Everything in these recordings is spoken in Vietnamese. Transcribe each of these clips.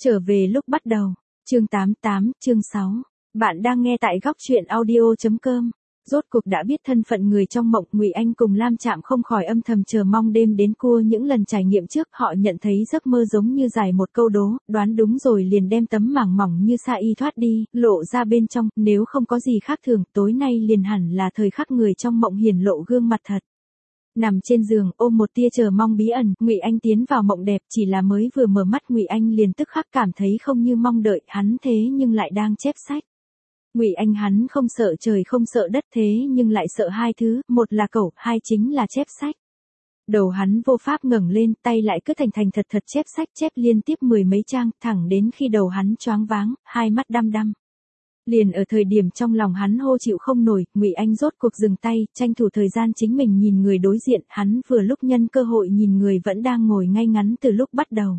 Trở về lúc bắt đầu. Chương 88, chương 6. Bạn đang nghe tại góc truyện audio.com. Rốt cuộc đã biết thân phận người trong mộng, Ngụy Anh cùng Lam Trạm không khỏi âm thầm chờ mong đêm đến cua. Những lần trải nghiệm trước, họ nhận thấy giấc mơ giống như giải một câu đố, đoán đúng rồi liền đem tấm màng mỏng như sa y thoát đi, lộ ra bên trong, nếu không có gì khác thường, tối nay liền hẳn là thời khắc người trong mộng hiển lộ gương mặt thật. Nằm trên giường, ôm một tia chờ mong bí ẩn, Ngụy Anh tiến vào mộng đẹp, chỉ là mới vừa mở mắt Ngụy Anh liền tức khắc cảm thấy không như mong đợi, hắn thế nhưng lại đang chép sách. Ngụy Anh hắn không sợ trời không sợ đất thế nhưng lại sợ hai thứ, một là cẩu, hai chính là chép sách. Đầu hắn vô pháp ngẩng lên, tay lại cứ thành thật chép sách, chép liên tiếp mười mấy trang, thẳng đến khi đầu hắn choáng váng, hai mắt đăm đăm. Liền ở thời điểm trong lòng hắn hô chịu không nổi, Ngụy Anh rốt cuộc dừng tay, tranh thủ thời gian chính mình nhìn người đối diện, hắn vừa lúc nhân cơ hội nhìn người vẫn đang ngồi ngay ngắn từ lúc bắt đầu.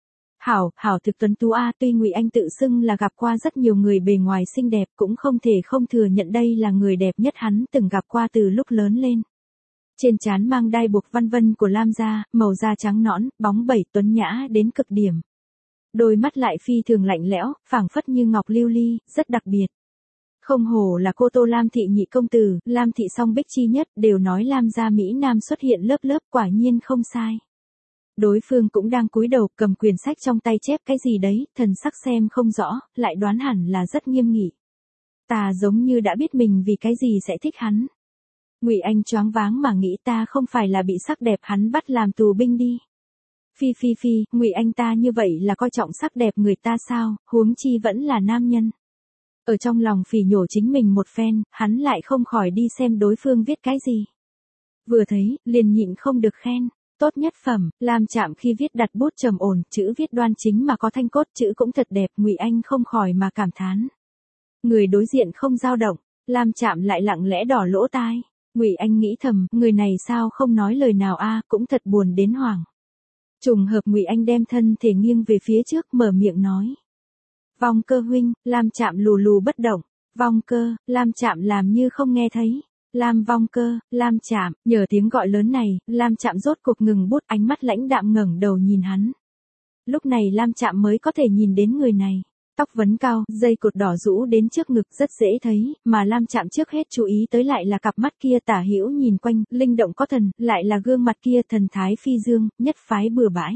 Hảo thực tuấn tú a, tuy Ngụy Anh tự xưng là gặp qua rất nhiều người bề ngoài xinh đẹp, cũng không thể không thừa nhận đây là người đẹp nhất hắn từng gặp qua từ lúc lớn lên. Trên trán mang đai buộc văn vân của Lam gia, màu da trắng nõn, bóng bẩy tuấn nhã đến cực điểm. Đôi mắt lại phi thường lạnh lẽo, phảng phất như ngọc lưu ly, rất đặc biệt. Không hổ là cô Tô Lam thị nhị công tử, Lam thị song bích chi nhất, đều nói Lam gia mỹ nam xuất hiện lớp lớp, quả nhiên không sai. Đối phương cũng đang cúi đầu cầm quyển sách trong tay chép cái gì đấy, thần sắc xem không rõ, lại đoán hẳn là rất nghiêm nghị. Ta giống như đã biết mình vì cái gì sẽ thích hắn. Ngụy Anh choáng váng mà nghĩ ta không phải là bị sắc đẹp hắn bắt làm tù binh đi. Phi, Ngụy Anh ta như vậy là coi trọng sắc đẹp người ta sao, huống chi vẫn là nam nhân. Ở trong lòng phỉ nhổ chính mình một phen, hắn lại không khỏi đi xem đối phương viết cái gì. Vừa thấy, liền nhịn không được khen. Tốt nhất phẩm, Lam Trạm khi viết đặt bút trầm ổn, chữ viết đoan chính mà có thanh cốt, chữ cũng thật đẹp, Ngụy Anh không khỏi mà cảm thán. Người đối diện không dao động, Lam Trạm lại lặng lẽ đỏ lỗ tai. Ngụy Anh nghĩ thầm, người này sao không nói lời nào a, cũng thật buồn đến hoảng. Trùng hợp Ngụy Anh đem thân thể nghiêng về phía trước, mở miệng nói. Vong Cơ huynh, Lam Trạm lù lù bất động. Vong Cơ, Lam Trạm làm như không nghe thấy. Lam Vong Cơ, Lam Trạm, nhờ tiếng gọi lớn này, Lam Trạm rốt cuộc ngừng bút, ánh mắt lãnh đạm ngẩng đầu nhìn hắn. Lúc này Lam Trạm mới có thể nhìn đến người này. Tóc vấn cao, dây cột đỏ rũ đến trước ngực rất dễ thấy, mà Lam Trạm trước hết chú ý tới lại là cặp mắt kia tả hữu nhìn quanh, linh động có thần, lại là gương mặt kia thần thái phi dương, nhất phái bừa bãi.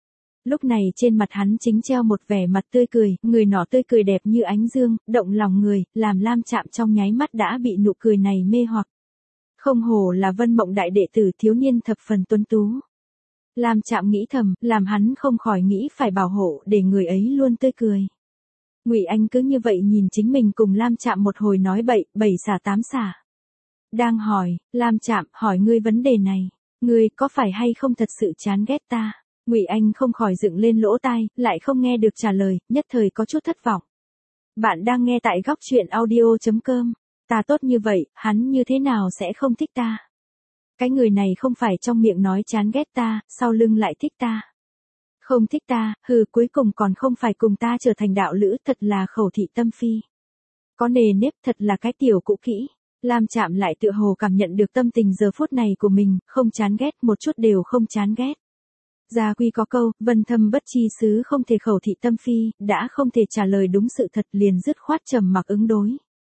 Lúc này trên mặt hắn chính treo một vẻ mặt tươi cười, người nọ tươi cười đẹp như ánh dương, động lòng người, làm Lam Trạm trong nháy mắt đã bị nụ cười này mê hoặc. Không hổ là Vân Mộng đại đệ tử, thiếu niên thập phần tuấn tú. Lam Trạm nghĩ thầm, làm hắn không khỏi nghĩ phải bảo hộ để người ấy luôn tươi cười. Ngụy Anh cứ như vậy nhìn chính mình cùng Lam Trạm một hồi nói bậy, bảy xả tám xả. Đang hỏi, Lam Trạm, hỏi ngươi vấn đề này, ngươi có phải hay không thật sự chán ghét ta? Ngụy Anh không khỏi dựng lên lỗ tai, lại không nghe được trả lời, nhất thời có chút thất vọng. Bạn đang nghe tại góc truyện audio.com. Ta tốt như vậy, hắn như thế nào sẽ không thích ta? Cái người này không phải trong miệng nói chán ghét ta, sau lưng lại thích ta. Không thích ta, cuối cùng còn không phải cùng ta trở thành đạo lữ, thật là khẩu thị tâm phi. Có nề nếp, thật là cái tiểu cũ kỹ. Lam Trạm lại tựa hồ cảm nhận được tâm tình giờ phút này của mình, không chán ghét, một chút đều không chán ghét. Gia quy có câu, vân thâm bất chi xứ không thể khẩu thị tâm phi, đã không thể trả lời đúng sự thật liền dứt khoát trầm mặc ứng đối.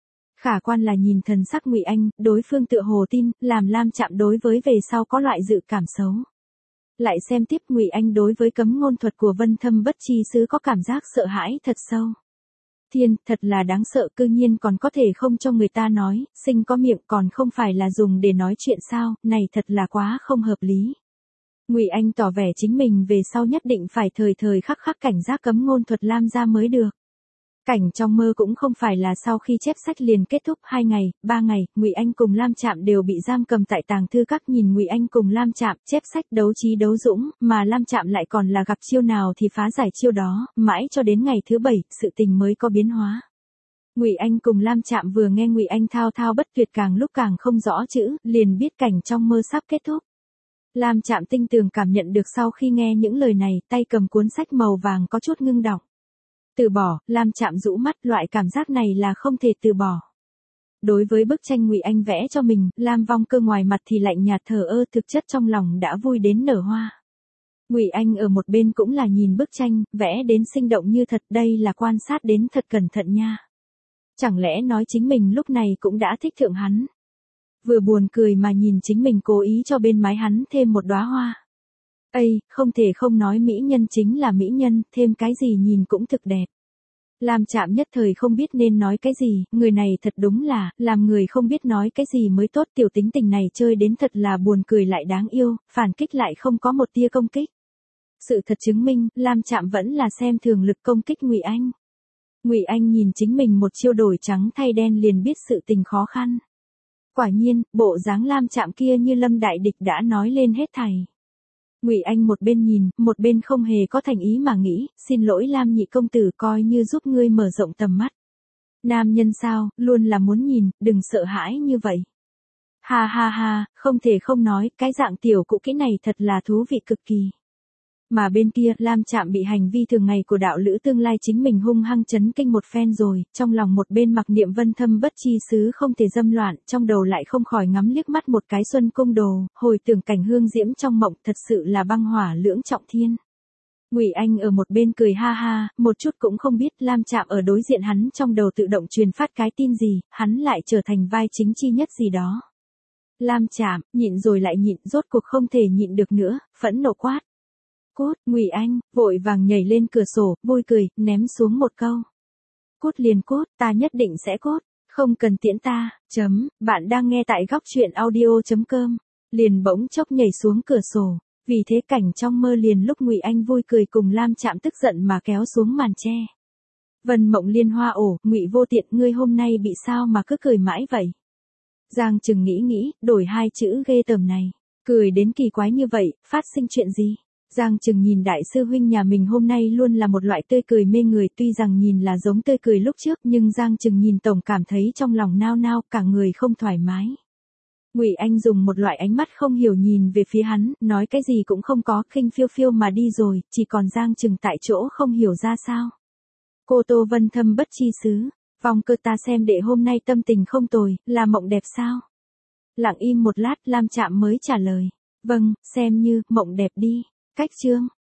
Khả quan là nhìn thần sắc Ngụy Anh, đối phương tựa hồ tin, làm Lam Trạm đối với về sau có loại dự cảm xấu. Lại xem tiếp Ngụy Anh đối với cấm ngôn thuật của vân thâm bất chi xứ có cảm giác sợ hãi thật sâu. Thiên, thật là đáng sợ, cư nhiên còn có thể không cho người ta nói, sinh có miệng còn không phải là dùng để nói chuyện sao, này thật là quá không hợp lý. Ngụy Anh tỏ vẻ chính mình về sau nhất định phải thời thời khắc khắc cảnh giác cấm ngôn thuật Lam gia mới được. Cảnh trong mơ cũng không phải là sau khi chép sách liền kết thúc 2 ngày, 3 ngày, Ngụy Anh cùng Lam Trạm đều bị giam cầm tại tàng thư các, nhìn Ngụy Anh cùng Lam Trạm chép sách đấu trí đấu dũng, mà Lam Trạm lại còn là gặp chiêu nào thì phá giải chiêu đó, mãi cho đến ngày thứ 7, sự tình mới có biến hóa. Ngụy Anh cùng Lam Trạm vừa nghe Ngụy Anh thao thao bất tuyệt càng lúc càng không rõ chữ, liền biết cảnh trong mơ sắp kết thúc. Lam Trạm tinh tường cảm nhận được sau khi nghe những lời này, tay cầm cuốn sách màu vàng có chút ngưng đọng. Từ bỏ, Lam Trạm rũ mắt, loại cảm giác này là không thể từ bỏ. Đối với bức tranh Ngụy Anh vẽ cho mình, Lam Vong Cơ ngoài mặt thì lạnh nhạt thờ ơ, thực chất trong lòng đã vui đến nở hoa. Ngụy Anh ở một bên cũng là nhìn bức tranh, vẽ đến sinh động như thật, đây là quan sát đến thật cẩn thận nha. Chẳng lẽ nói chính mình lúc này cũng đã thích thượng hắn. Vừa buồn cười mà nhìn chính mình cố ý cho bên mái hắn thêm một đóa hoa. Ây, không thể không nói mỹ nhân chính là mỹ nhân, thêm cái gì nhìn cũng thực đẹp. Lam Trạm nhất thời không biết nên nói cái gì, người này thật đúng là, làm người không biết nói cái gì mới tốt, tiểu tính tình này chơi đến thật là buồn cười lại đáng yêu, phản kích lại không có một tia công kích. Sự thật chứng minh, Lam Trạm vẫn là xem thường lực công kích Ngụy Anh. Ngụy Anh nhìn chính mình một chiêu đổi trắng thay đen liền biết sự tình khó khăn. Quả nhiên, bộ dáng Lam Trạm kia như lâm đại địch đã nói lên hết thảy. Ngụy Anh một bên nhìn, một bên không hề có thành ý mà nghĩ, xin lỗi Lam nhị công tử, coi như giúp ngươi mở rộng tầm mắt. Nam nhân sao, luôn là muốn nhìn, đừng sợ hãi như vậy. Ha ha ha, không thể không nói, cái dạng tiểu cũ kỹ này thật là thú vị cực kỳ. Mà bên kia, Lam Trạm bị hành vi thường ngày của đạo lữ tương lai chính mình hung hăng chấn kinh một phen rồi, trong lòng một bên mặc niệm vân thâm bất chi xứ không thể dâm loạn, trong đầu lại không khỏi ngắm liếc mắt một cái Xuân Cung Đồ, hồi tưởng cảnh hương diễm trong mộng, thật sự là băng hỏa lưỡng trọng thiên. Ngụy Anh ở một bên cười ha ha, một chút cũng không biết Lam Trạm ở đối diện hắn trong đầu tự động truyền phát cái tin gì, hắn lại trở thành vai chính chi nhất gì đó. Lam Trạm, nhịn rồi lại nhịn, rốt cuộc không thể nhịn được nữa, phẫn nộ quát. Cút, Ngụy Anh, vội vàng nhảy lên cửa sổ, vui cười, ném xuống một câu. Cút liền cút, ta nhất định sẽ cút, không cần tiễn ta, bạn đang nghe tại góc truyện audio.com, liền bỗng chốc nhảy xuống cửa sổ, vì thế cảnh trong mơ liền lúc Ngụy Anh vui cười cùng Lam Trạm tức giận mà kéo xuống màn che. Vân Mộng Liên Hoa ổ, Ngụy vô tiện, ngươi hôm nay bị sao mà cứ cười mãi vậy? Giang Trừng nghĩ, đổi hai chữ ghê tởm này, cười đến kỳ quái như vậy, phát sinh chuyện gì? Giang Trừng nhìn đại sư huynh nhà mình hôm nay luôn là một loại tươi cười mê người, tuy rằng nhìn là giống tươi cười lúc trước, nhưng Giang Trừng nhìn tổng cảm thấy trong lòng nao nao, cả người không thoải mái. Ngụy Anh dùng một loại ánh mắt không hiểu nhìn về phía hắn, nói cái gì cũng không có, khinh phiêu phiêu mà đi rồi, chỉ còn Giang Trừng tại chỗ không hiểu ra sao. Cô Tô Vân thâm bất chi xứ, vòng cơ ta xem đệ hôm nay tâm tình không tồi, là mộng đẹp sao? Lặng im một lát, Lam Trạm mới trả lời, vâng, xem như, mộng đẹp đi. Cách chương